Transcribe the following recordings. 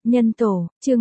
Nhân tổ, chương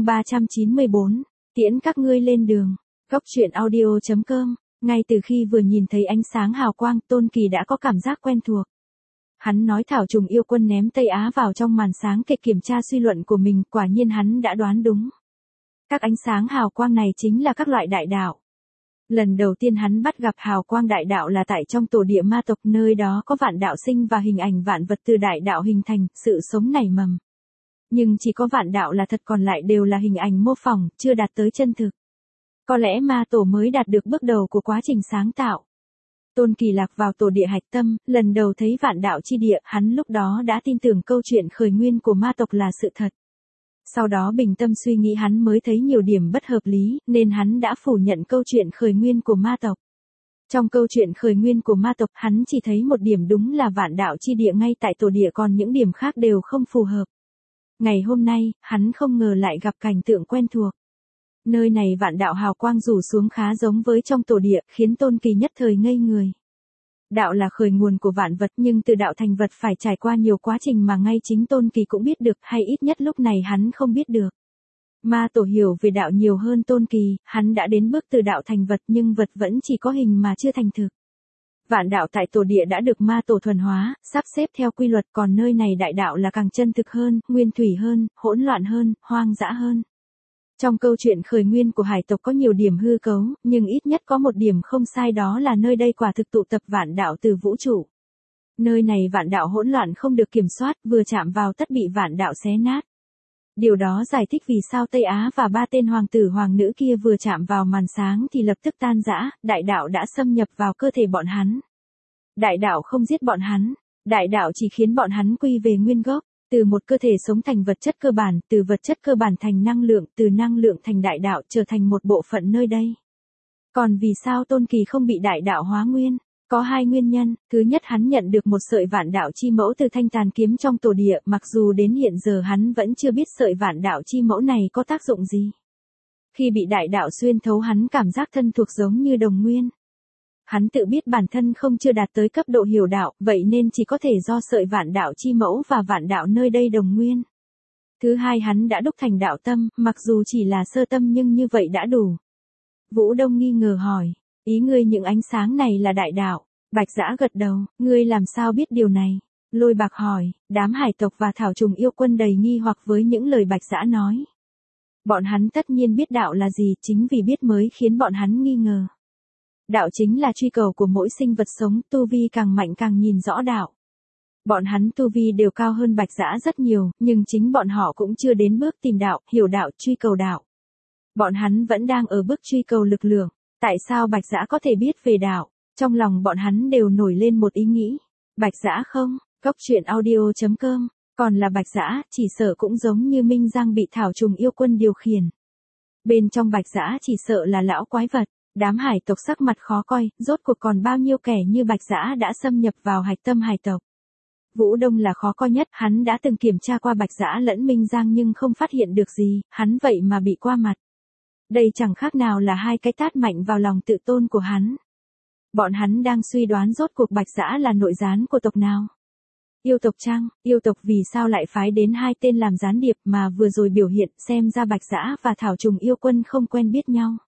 394, tiễn các ngươi lên đường. Góc truyện audio.com, ngay từ khi vừa nhìn thấy ánh sáng hào quang, Tôn Kỳ đã có cảm giác quen thuộc. Hắn nói Thảo Trùng Yêu Quân ném Tây Á vào trong màn sáng kịch kiểm tra suy luận của mình, quả nhiên hắn đã đoán đúng. Các ánh sáng hào quang này chính là các loại đại đạo. Lần đầu tiên hắn bắt gặp hào quang đại đạo là tại trong tổ địa ma tộc, nơi đó có vạn đạo sinh và hình ảnh vạn vật từ đại đạo hình thành, sự sống nảy mầm. Nhưng chỉ có vạn đạo là thật, còn lại đều là hình ảnh mô phỏng, chưa đạt tới chân thực. Có lẽ ma tổ mới đạt được bước đầu của quá trình sáng tạo. Tôn Kỳ lạc vào tổ địa hạch tâm, lần đầu thấy vạn đạo chi địa, hắn lúc đó đã tin tưởng câu chuyện khởi nguyên của ma tộc là sự thật. Sau đó bình tâm suy nghĩ hắn mới thấy nhiều điểm bất hợp lý, nên hắn đã phủ nhận câu chuyện khởi nguyên của ma tộc. Trong câu chuyện khởi nguyên của ma tộc, hắn chỉ thấy một điểm đúng là vạn đạo chi địa ngay tại tổ địa, còn những điểm khác đều không phù hợp. Ngày hôm nay, hắn không ngờ lại gặp cảnh tượng quen thuộc. Nơi này vạn đạo hào quang rủ xuống khá giống với trong tổ địa, khiến Tôn Kỳ nhất thời ngây người. Đạo là khởi nguồn của vạn vật, nhưng từ đạo thành vật phải trải qua nhiều quá trình mà ngay chính Tôn Kỳ cũng biết được, hay ít nhất lúc này hắn không biết được. Ma tổ hiểu về đạo nhiều hơn Tôn Kỳ, hắn đã đến bước từ đạo thành vật, nhưng vật vẫn chỉ có hình mà chưa thành thực. Vạn đạo tại tổ địa đã được ma tổ thuần hóa, sắp xếp theo quy luật, còn nơi này đại đạo là càng chân thực hơn, nguyên thủy hơn, hỗn loạn hơn, hoang dã hơn. Trong câu chuyện khởi nguyên của hải tộc có nhiều điểm hư cấu, nhưng ít nhất có một điểm không sai, đó là nơi đây quả thực tụ tập vạn đạo từ vũ trụ. Nơi này vạn đạo hỗn loạn không được kiểm soát, vừa chạm vào tất bị vạn đạo xé nát. Điều đó giải thích vì sao Tây Á và ba tên hoàng tử hoàng nữ kia vừa chạm vào màn sáng thì lập tức tan rã, đại đạo đã xâm nhập vào cơ thể bọn hắn. Đại đạo không giết bọn hắn, đại đạo chỉ khiến bọn hắn quy về nguyên gốc. Từ một cơ thể sống thành vật chất cơ bản, từ vật chất cơ bản thành năng lượng, từ năng lượng thành đại đạo, trở thành một bộ phận nơi đây. Còn vì sao Tôn Kỳ không bị đại đạo hóa nguyên? Có hai nguyên nhân. Thứ nhất, hắn nhận được một sợi vạn đạo chi mẫu từ thanh tàn kiếm trong tổ địa, mặc dù đến hiện giờ hắn vẫn chưa biết sợi vạn đạo chi mẫu này có tác dụng gì. Khi bị đại đạo xuyên thấu, hắn cảm giác thân thuộc giống như đồng nguyên. Hắn tự biết bản thân không chưa đạt tới cấp độ hiểu đạo, vậy nên chỉ có thể do sợi vạn đạo chi mẫu và vạn đạo nơi đây đồng nguyên. Thứ hai, hắn đã đúc thành đạo tâm, mặc dù chỉ là sơ tâm nhưng như vậy đã đủ. Vũ Đông nghi ngờ hỏi, ý ngươi những ánh sáng này là đại đạo? Bạch Dã gật đầu, ngươi làm sao biết điều này? Lôi Bạc hỏi, đám hải tộc và Thảo Trùng Yêu Quân đầy nghi hoặc với những lời Bạch Dã nói. Bọn hắn tất nhiên biết đạo là gì, chính vì biết mới khiến bọn hắn nghi ngờ. Đạo chính là truy cầu của mỗi sinh vật sống, tu vi càng mạnh càng nhìn rõ đạo. Bọn hắn tu vi đều cao hơn Bạch Dã rất nhiều, nhưng chính bọn họ cũng chưa đến bước tìm đạo, hiểu đạo, truy cầu đạo. Bọn hắn vẫn đang ở bước truy cầu lực lượng. Tại sao Bạch Dã có thể biết về đạo? Trong lòng bọn hắn đều nổi lên một ý nghĩ. Bạch Dã không? Góc truyện audio.com, còn là Bạch Dã, chỉ sợ cũng giống như Minh Giang bị Thảo Trùng Yêu Quân điều khiển. Bên trong Bạch Dã chỉ sợ là lão quái vật. Đám hải tộc sắc mặt khó coi, rốt cuộc còn bao nhiêu kẻ như Bạch Dã đã xâm nhập vào hạch tâm hải tộc. Vũ Đông là khó coi nhất, hắn đã từng kiểm tra qua Bạch Dã lẫn Minh Giang nhưng không phát hiện được gì, hắn vậy mà bị qua mặt. Đây chẳng khác nào là hai cái tát mạnh vào lòng tự tôn của hắn. Bọn hắn đang suy đoán rốt cuộc Bạch Dã là nội gián của tộc nào. Yêu tộc chăng? Yêu tộc vì sao lại phái đến hai tên làm gián điệp mà vừa rồi biểu hiện, xem ra Bạch Dã và Thảo Trùng Yêu Quân không quen biết nhau.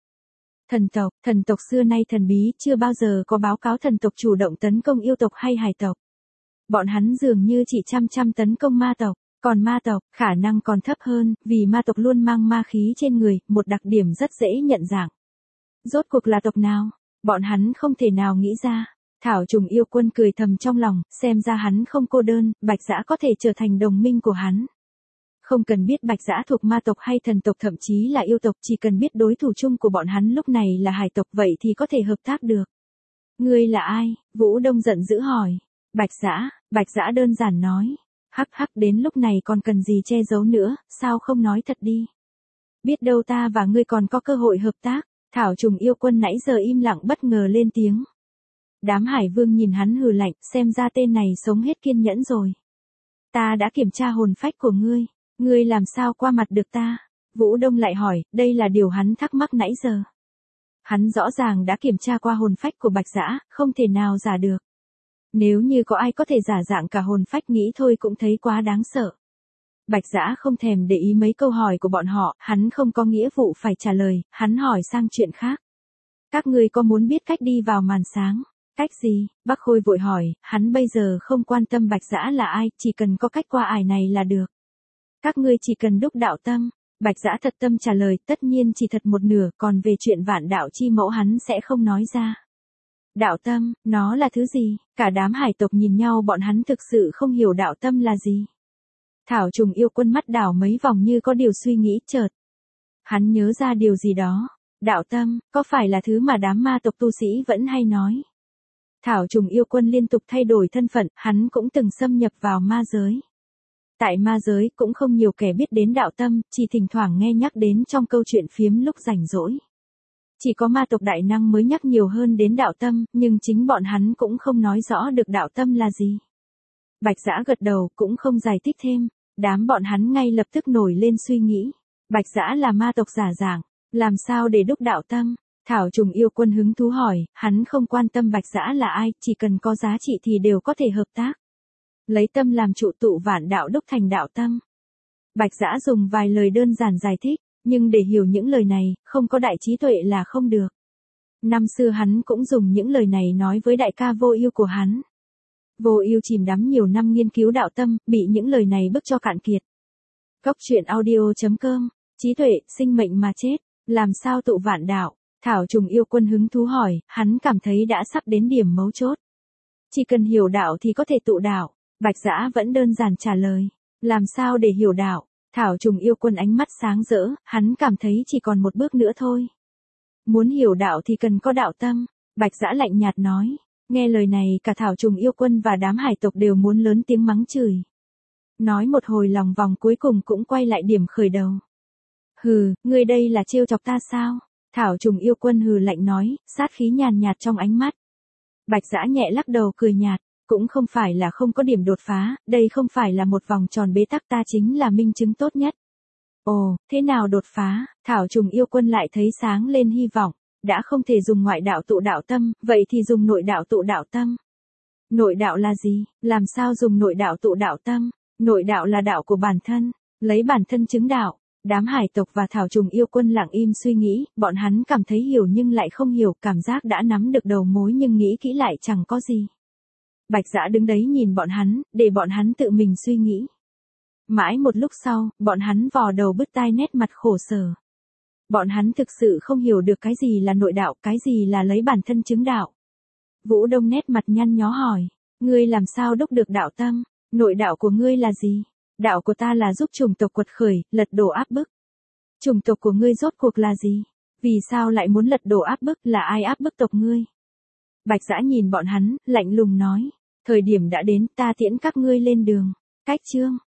Thần tộc xưa nay thần bí, chưa bao giờ có báo cáo thần tộc chủ động tấn công yêu tộc hay hải tộc. Bọn hắn dường như chỉ chăm tấn công ma tộc, còn ma tộc, khả năng còn thấp hơn, vì ma tộc luôn mang ma khí trên người, một đặc điểm rất dễ nhận dạng. Rốt cuộc là tộc nào? Bọn hắn không thể nào nghĩ ra. Thảo Trùng Yêu Quân cười thầm trong lòng, xem ra hắn không cô đơn, Bạch Dã có thể trở thành đồng minh của hắn. Không cần biết Bạch Dã thuộc ma tộc hay thần tộc, thậm chí là yêu tộc, chỉ cần biết đối thủ chung của bọn hắn lúc này là hải tộc, vậy thì có thể hợp tác được. Ngươi là ai? Vũ Đông giận dữ hỏi. Bạch Dã đơn giản nói. Hắc hắc, đến lúc này còn cần gì che giấu nữa, sao không nói thật đi. Biết đâu ta và ngươi còn có cơ hội hợp tác. Thảo Trùng Yêu Quân nãy giờ im lặng bất ngờ lên tiếng. Đám hải vương nhìn hắn hừ lạnh, xem ra tên này sống hết kiên nhẫn rồi. Ta đã kiểm tra hồn phách của ngươi. Ngươi làm sao qua mặt được ta? Vũ Đông lại hỏi, đây là điều hắn thắc mắc nãy giờ. Hắn rõ ràng đã kiểm tra qua hồn phách của Bạch Dã, không thể nào giả được. Nếu như có ai có thể giả dạng cả hồn phách, nghĩ thôi cũng thấy quá đáng sợ. Bạch Dã không thèm để ý mấy câu hỏi của bọn họ, hắn không có nghĩa vụ phải trả lời, hắn hỏi sang chuyện khác. Các ngươi có muốn biết cách đi vào màn sáng? Cách gì? Bác Khôi vội hỏi, hắn bây giờ không quan tâm Bạch Dã là ai, chỉ cần có cách qua ải này là được. Các ngươi chỉ cần đúc đạo tâm. Bạch Dã thật tâm trả lời, tất nhiên chỉ thật một nửa, còn về chuyện vạn đạo chi mẫu hắn sẽ không nói ra. Đạo tâm, nó là thứ gì? Cả đám hải tộc nhìn nhau, bọn hắn thực sự không hiểu đạo tâm là gì. Thảo Trùng Yêu Quân mắt đảo mấy vòng như có điều suy nghĩ, chợt hắn nhớ ra điều gì đó. Đạo tâm, có phải là thứ mà đám ma tộc tu sĩ vẫn hay nói? Thảo Trùng Yêu Quân liên tục thay đổi thân phận, hắn cũng từng xâm nhập vào ma giới. Tại ma giới cũng không nhiều kẻ biết đến đạo tâm, chỉ thỉnh thoảng nghe nhắc đến trong câu chuyện phiếm lúc rảnh rỗi. Chỉ có ma tộc đại năng mới nhắc nhiều hơn đến đạo tâm, nhưng chính bọn hắn cũng không nói rõ được đạo tâm là gì. Bạch Dã gật đầu, cũng không giải thích thêm. Đám bọn hắn ngay lập tức nổi lên suy nghĩ. Bạch Dã là ma tộc giả dạng, làm sao để đúc đạo tâm? Thảo Trùng Yêu Quân hứng thú hỏi, hắn không quan tâm Bạch Dã là ai, chỉ cần có giá trị thì đều có thể hợp tác. Lấy tâm làm trụ, tụ vạn đạo, đúc thành đạo tâm. Bạch Dã dùng vài lời đơn giản giải thích, nhưng để hiểu những lời này, không có đại trí tuệ là không được. Năm xưa hắn cũng dùng những lời này nói với đại ca Vô Ưu của hắn. Vô Ưu chìm đắm nhiều năm nghiên cứu đạo tâm, bị những lời này bức cho cạn kiệt. Góc truyện audio.com, trí tuệ, sinh mệnh mà chết, làm sao tụ vạn đạo? Thảo Trùng Yêu Quân hứng thú hỏi, hắn cảm thấy đã sắp đến điểm mấu chốt. Chỉ cần hiểu đạo thì có thể tụ đạo. Bạch Dã vẫn đơn giản trả lời. Làm sao để hiểu đạo? Thảo Trùng Yêu Quân ánh mắt sáng rỡ, hắn cảm thấy chỉ còn một bước nữa thôi. Muốn hiểu đạo thì cần có đạo tâm. Bạch Dã lạnh nhạt nói. Nghe lời này, cả Thảo Trùng Yêu Quân và đám hải tộc đều muốn lớn tiếng mắng chửi. Nói một hồi lòng vòng cuối cùng cũng quay lại điểm khởi đầu. Hừ, ngươi đây là trêu chọc ta sao? Thảo Trùng Yêu Quân hừ lạnh nói, sát khí nhàn nhạt trong ánh mắt. Bạch Dã nhẹ lắc đầu cười nhạt, cũng không phải là không có điểm đột phá, đây không phải là một vòng tròn bế tắc, ta chính là minh chứng tốt nhất. Ồ, thế nào đột phá? Thảo Trùng Yêu Quân lại thấy sáng lên hy vọng, đã không thể dùng ngoại đạo tụ đạo tâm, vậy thì dùng nội đạo tụ đạo tâm. Nội đạo là gì? Làm sao dùng nội đạo tụ đạo tâm? Nội đạo là đạo của bản thân, lấy bản thân chứng đạo. Đám hải tộc và Thảo Trùng Yêu Quân lặng im suy nghĩ, bọn hắn cảm thấy hiểu nhưng lại không hiểu, cảm giác đã nắm được đầu mối nhưng nghĩ kỹ lại chẳng có gì. Bạch Dã đứng đấy nhìn bọn hắn, để bọn hắn tự mình suy nghĩ. Mãi một lúc sau, bọn hắn vò đầu bứt tai, nét mặt khổ sở. Bọn hắn thực sự không hiểu được cái gì là nội đạo, cái gì là lấy bản thân chứng đạo. Vũ Đông nét mặt nhăn nhó hỏi, ngươi làm sao đúc được đạo tâm? Nội đạo của ngươi là gì? Đạo của ta là giúp chủng tộc quật khởi, lật đổ áp bức. Chủng tộc của ngươi rốt cuộc là gì? Vì sao lại muốn lật đổ áp bức, là ai áp bức tộc ngươi? Bạch Dã nhìn bọn hắn, lạnh lùng nói, thời điểm đã đến, ta tiễn các ngươi lên đường. Cách chương